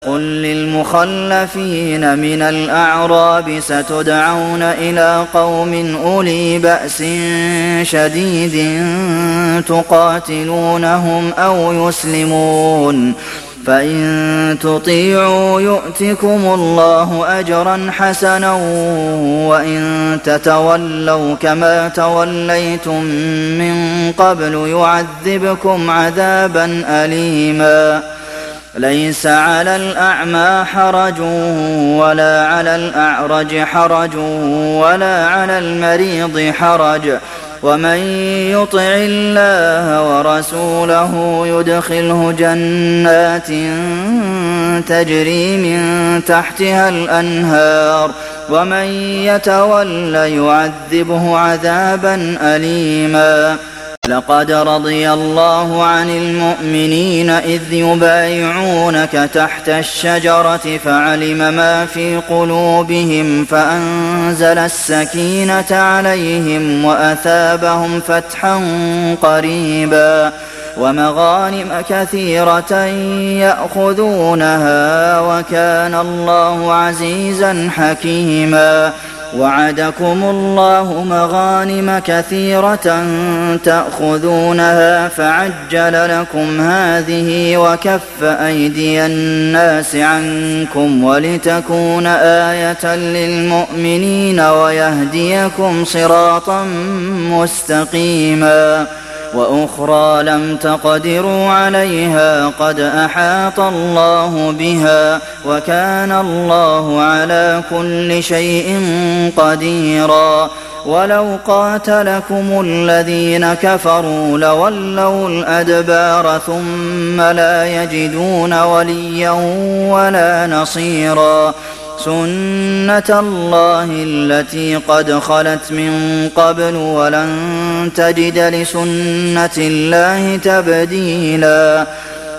قل للمخلفين من الأعراب ستدعون إلى قوم أولي بأس شديد تقاتلونهم أو يسلمون فإن تطيعوا يؤتكم الله أجرا حسنا وإن تتولوا كما توليتم من قبل يعذبكم عذابا أليما ليس على الأعمى حرج ولا على الأعرج حرج ولا على المريض حرج ومن يطع الله ورسوله يدخله جنات تجري من تحتها الأنهار ومن يتول يعذبه عذابا أليما لقد رضي الله عن المؤمنين إذ يبايعونك تحت الشجرة فعلم ما في قلوبهم فأنزل السكينة عليهم وأثابهم فتحا قريبا ومغانم كثيرة يأخذونها وكان الله عزيزا حكيما وعدكم الله مغانم كثيرة تأخذونها فعجل لكم هذه وكف أيدي الناس عنكم ولتكون آية للمؤمنين ويهديكم صراطا مستقيما وأخرى لم تقدروا عليها قد أحاط الله بها وكان الله على كل شيء قديرا ولو قاتلكم الذين كفروا لولوا الأدبار ثم لا يجدون وليا ولا نصيرا سنة الله التي قد خلت من قبل ولن تجد لسنة الله تبديلا